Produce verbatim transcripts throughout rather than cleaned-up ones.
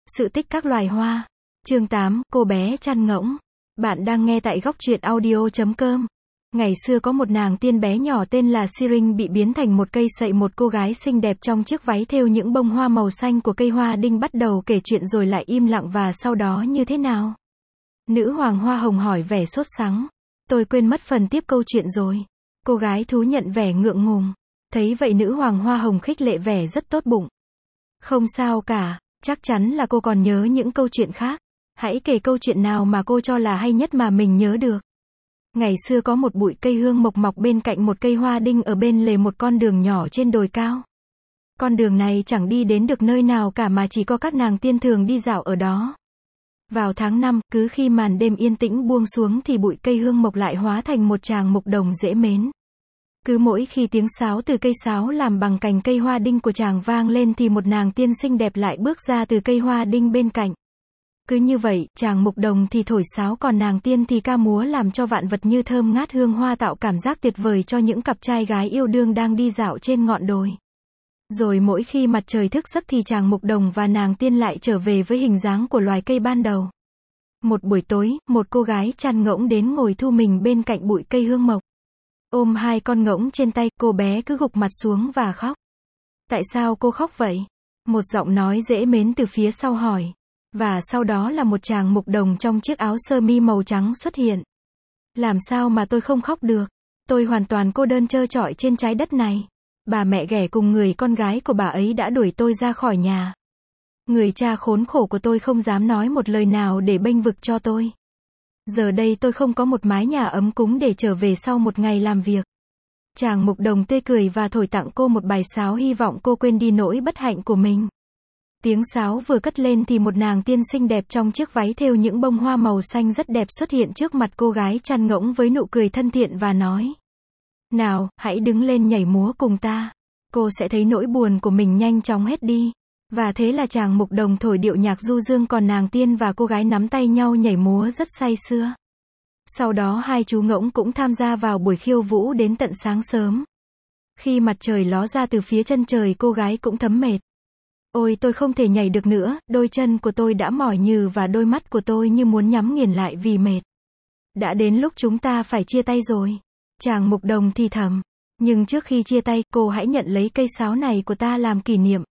Sự tích các loài hoa. Chương tám, cô bé chăn ngỗng. Bạn đang nghe tại góc truyện audio chấm com. Ngày xưa có một nàng tiên bé nhỏ tên là Sirin bị biến thành một cây sậy. Một cô gái xinh đẹp trong chiếc váy thêu những bông hoa màu xanh của cây hoa đinh bắt đầu kể chuyện rồi lại im lặng. Và sau đó như thế nào? Nữ hoàng hoa hồng hỏi vẻ sốt sắng. Tôi quên mất phần tiếp câu chuyện rồi. Cô gái thú nhận vẻ ngượng ngùng. Thấy vậy nữ hoàng hoa hồng khích lệ vẻ rất tốt bụng. Không sao cả, chắc chắn là cô còn nhớ những câu chuyện khác. Hãy kể câu chuyện nào mà cô cho là hay nhất mà mình nhớ được. Ngày xưa có một bụi cây hương mộc mọc bên cạnh một cây hoa đinh ở bên lề một con đường nhỏ trên đồi cao. Con đường này chẳng đi đến được nơi nào cả mà chỉ có các nàng tiên thường đi dạo ở đó. Vào tháng năm, cứ khi màn đêm yên tĩnh buông xuống thì bụi cây hương mộc lại hóa thành một tràng mục đồng dễ mến. Cứ mỗi khi tiếng sáo từ cây sáo làm bằng cành cây hoa đinh của chàng vang lên thì một nàng tiên xinh đẹp lại bước ra từ cây hoa đinh bên cạnh. Cứ như vậy, chàng mục đồng thì thổi sáo còn nàng tiên thì ca múa làm cho vạn vật như thơm ngát hương hoa tạo cảm giác tuyệt vời cho những cặp trai gái yêu đương đang đi dạo trên ngọn đồi. Rồi mỗi khi mặt trời thức giấc thì chàng mục đồng và nàng tiên lại trở về với hình dáng của loài cây ban đầu. Một buổi tối, một cô gái chăn ngỗng đến ngồi thu mình bên cạnh bụi cây hương mộc. Ôm hai con ngỗng trên tay, cô bé cứ gục mặt xuống và khóc. Tại sao cô khóc vậy? Một giọng nói dễ mến từ phía sau hỏi. Và sau đó là một chàng mục đồng trong chiếc áo sơ mi màu trắng xuất hiện. Làm sao mà tôi không khóc được? Tôi hoàn toàn cô đơn trơ trọi trên trái đất này. Bà mẹ ghẻ cùng người con gái của bà ấy đã đuổi tôi ra khỏi nhà. Người cha khốn khổ của tôi không dám nói một lời nào để bênh vực cho tôi. Giờ đây tôi không có một mái nhà ấm cúng để trở về sau một ngày làm việc. Chàng mục đồng tươi cười và thổi tặng cô một bài sáo hy vọng cô quên đi nỗi bất hạnh của mình. Tiếng sáo vừa cất lên thì một nàng tiên xinh đẹp trong chiếc váy thêu những bông hoa màu xanh rất đẹp xuất hiện trước mặt cô gái chăn ngỗng với nụ cười thân thiện và nói. Nào, hãy đứng lên nhảy múa cùng ta. Cô sẽ thấy nỗi buồn của mình nhanh chóng hết đi. Và thế là chàng mục đồng thổi điệu nhạc du dương còn nàng tiên và cô gái nắm tay nhau nhảy múa rất say sưa. Sau đó hai chú ngỗng cũng tham gia vào buổi khiêu vũ đến tận sáng sớm. Khi mặt trời ló ra từ phía chân trời cô gái cũng thấm mệt. Ôi tôi không thể nhảy được nữa, đôi chân của tôi đã mỏi nhừ và đôi mắt của tôi như muốn nhắm nghiền lại vì mệt. Đã đến lúc chúng ta phải chia tay rồi. Chàng mục đồng thì thầm. Nhưng trước khi chia tay, cô hãy nhận lấy cây sáo này của ta làm kỷ niệm.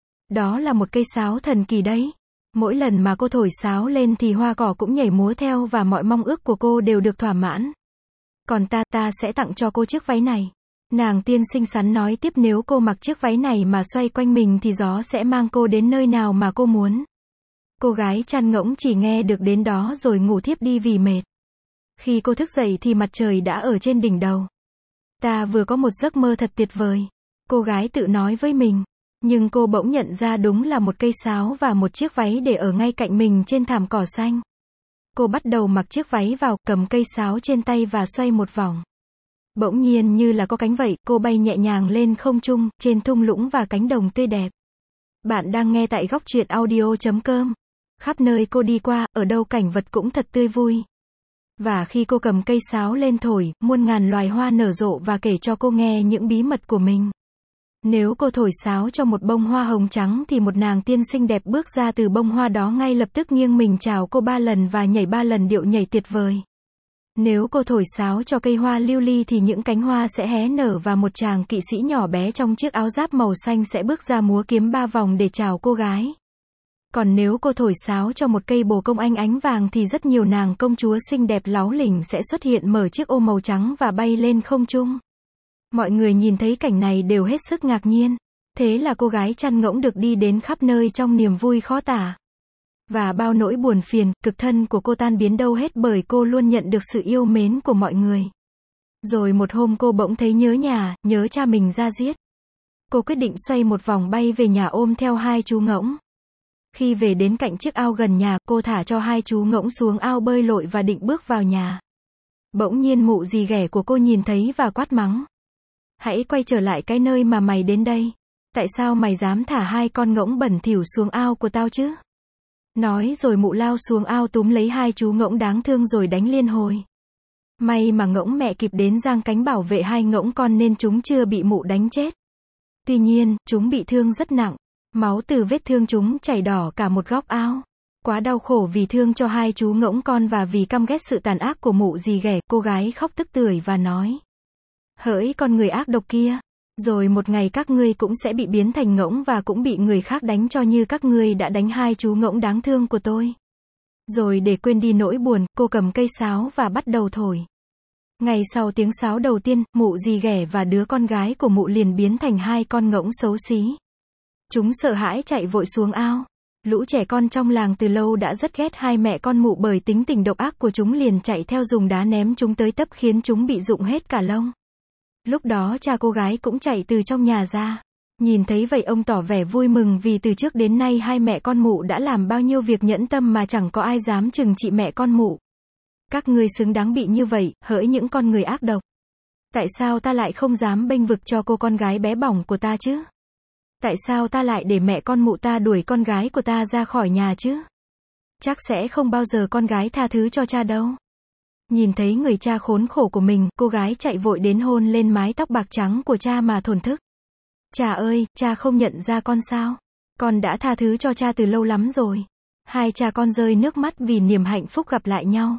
Đó là một cây sáo thần kỳ đấy. Mỗi lần mà cô thổi sáo lên thì hoa cỏ cũng nhảy múa theo và mọi mong ước của cô đều được thỏa mãn. Còn ta, ta sẽ tặng cho cô chiếc váy này. Nàng tiên xinh xắn nói tiếp nếu cô mặc chiếc váy này mà xoay quanh mình thì gió sẽ mang cô đến nơi nào mà cô muốn. Cô gái chăn ngỗng chỉ nghe được đến đó rồi ngủ thiếp đi vì mệt. Khi cô thức dậy thì mặt trời đã ở trên đỉnh đầu. Ta vừa có một giấc mơ thật tuyệt vời. Cô gái tự nói với mình. Nhưng cô bỗng nhận ra đúng là một cây sáo và một chiếc váy để ở ngay cạnh mình trên thảm cỏ xanh. Cô bắt đầu mặc chiếc váy vào, cầm cây sáo trên tay và xoay một vòng. Bỗng nhiên như là có cánh vậy, cô bay nhẹ nhàng lên không trung, trên thung lũng và cánh đồng tươi đẹp. Bạn đang nghe tại góc truyện audio chấm com. Khắp nơi cô đi qua, ở đâu cảnh vật cũng thật tươi vui. Và khi cô cầm cây sáo lên thổi, muôn ngàn loài hoa nở rộ và kể cho cô nghe những bí mật của mình. Nếu cô thổi sáo cho một bông hoa hồng trắng thì một nàng tiên xinh đẹp bước ra từ bông hoa đó ngay lập tức nghiêng mình chào cô ba lần và nhảy ba lần điệu nhảy tuyệt vời. Nếu cô thổi sáo cho cây hoa lưu ly thì những cánh hoa sẽ hé nở và một chàng kỵ sĩ nhỏ bé trong chiếc áo giáp màu xanh sẽ bước ra múa kiếm ba vòng để chào cô gái. Còn nếu cô thổi sáo cho một cây bồ công anh ánh vàng thì rất nhiều nàng công chúa xinh đẹp láu lỉnh sẽ xuất hiện mở chiếc ô màu trắng và bay lên không trung. Mọi người nhìn thấy cảnh này đều hết sức ngạc nhiên. Thế là cô gái chăn ngỗng được đi đến khắp nơi trong niềm vui khó tả. Và bao nỗi buồn phiền, cực thân của cô tan biến đâu hết bởi cô luôn nhận được sự yêu mến của mọi người. Rồi một hôm cô bỗng thấy nhớ nhà, nhớ cha mình ra giết. Cô quyết định xoay một vòng bay về nhà ôm theo hai chú ngỗng. Khi về đến cạnh chiếc ao gần nhà, cô thả cho hai chú ngỗng xuống ao bơi lội và định bước vào nhà. Bỗng nhiên mụ dì ghẻ của cô nhìn thấy và quát mắng. Hãy quay trở lại cái nơi mà mày đến đây. Tại sao mày dám thả hai con ngỗng bẩn thỉu xuống ao của tao chứ? Nói rồi mụ lao xuống ao túm lấy hai chú ngỗng đáng thương rồi đánh liên hồi. May mà ngỗng mẹ kịp đến giang cánh bảo vệ hai ngỗng con nên chúng chưa bị mụ đánh chết. Tuy nhiên, chúng bị thương rất nặng. Máu từ vết thương chúng chảy đỏ cả một góc áo. Quá đau khổ vì thương cho hai chú ngỗng con và vì căm ghét sự tàn ác của mụ dì ghẻ, cô gái khóc tức tưởi và nói. Hỡi con người ác độc kia, rồi một ngày các ngươi cũng sẽ bị biến thành ngỗng và cũng bị người khác đánh cho như các ngươi đã đánh hai chú ngỗng đáng thương của tôi. Rồi để quên đi nỗi buồn, cô cầm cây sáo và bắt đầu thổi. Ngày sau tiếng sáo đầu tiên, mụ dì ghẻ và đứa con gái của mụ liền biến thành hai con ngỗng xấu xí. Chúng sợ hãi chạy vội xuống ao. Lũ trẻ con trong làng từ lâu đã rất ghét hai mẹ con mụ bởi tính tình độc ác của chúng, liền chạy theo dùng đá ném chúng tới tấp khiến chúng bị rụng hết cả lông. Lúc đó cha cô gái cũng chạy từ trong nhà ra. Nhìn thấy vậy ông tỏ vẻ vui mừng vì từ trước đến nay hai mẹ con mụ đã làm bao nhiêu việc nhẫn tâm mà chẳng có ai dám trừng trị mẹ con mụ. Các ngươi xứng đáng bị như vậy, hỡi những con người ác độc. Tại sao ta lại không dám bênh vực cho cô con gái bé bỏng của ta chứ? Tại sao ta lại để mẹ con mụ ta đuổi con gái của ta ra khỏi nhà chứ? Chắc sẽ không bao giờ con gái tha thứ cho cha đâu. Nhìn thấy người cha khốn khổ của mình, cô gái chạy vội đến hôn lên mái tóc bạc trắng của cha mà thổn thức. Cha ơi, cha không nhận ra con sao? Con đã tha thứ cho cha từ lâu lắm rồi. Hai cha con rơi nước mắt vì niềm hạnh phúc gặp lại nhau.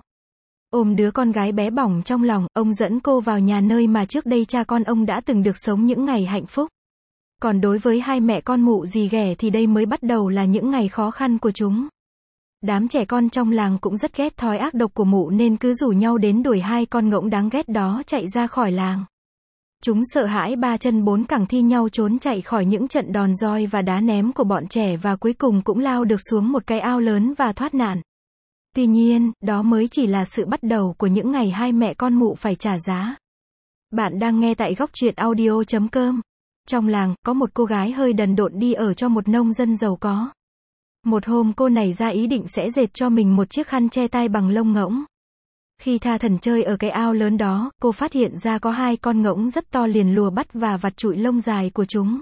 Ôm đứa con gái bé bỏng trong lòng, ông dẫn cô vào nhà nơi mà trước đây cha con ông đã từng được sống những ngày hạnh phúc. Còn đối với hai mẹ con mụ dì ghẻ thì đây mới bắt đầu là những ngày khó khăn của chúng. Đám trẻ con trong làng cũng rất ghét thói ác độc của mụ nên cứ rủ nhau đến đuổi hai con ngỗng đáng ghét đó chạy ra khỏi làng. Chúng sợ hãi ba chân bốn cẳng thi nhau trốn chạy khỏi những trận đòn roi và đá ném của bọn trẻ và cuối cùng cũng lao được xuống một cái ao lớn và thoát nạn. Tuy nhiên, đó mới chỉ là sự bắt đầu của những ngày hai mẹ con mụ phải trả giá. Bạn đang nghe tại góc truyện audio chấm com. Trong làng, có một cô gái hơi đần độn đi ở cho một nông dân giàu có. Một hôm cô nảy ra ý định sẽ dệt cho mình một chiếc khăn che tai bằng lông ngỗng. Khi tha thần chơi ở cái ao lớn đó, cô phát hiện ra có hai con ngỗng rất to liền lùa bắt và vặt trụi lông dài của chúng.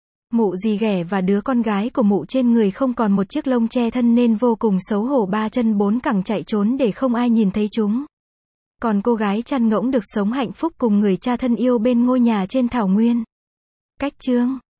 Mụ dì ghẻ và đứa con gái của mụ trên người không còn một chiếc lông che thân nên vô cùng xấu hổ ba chân bốn cẳng chạy trốn để không ai nhìn thấy chúng. Còn cô gái chăn ngỗng được sống hạnh phúc cùng người cha thân yêu bên ngôi nhà trên thảo nguyên. Cách chương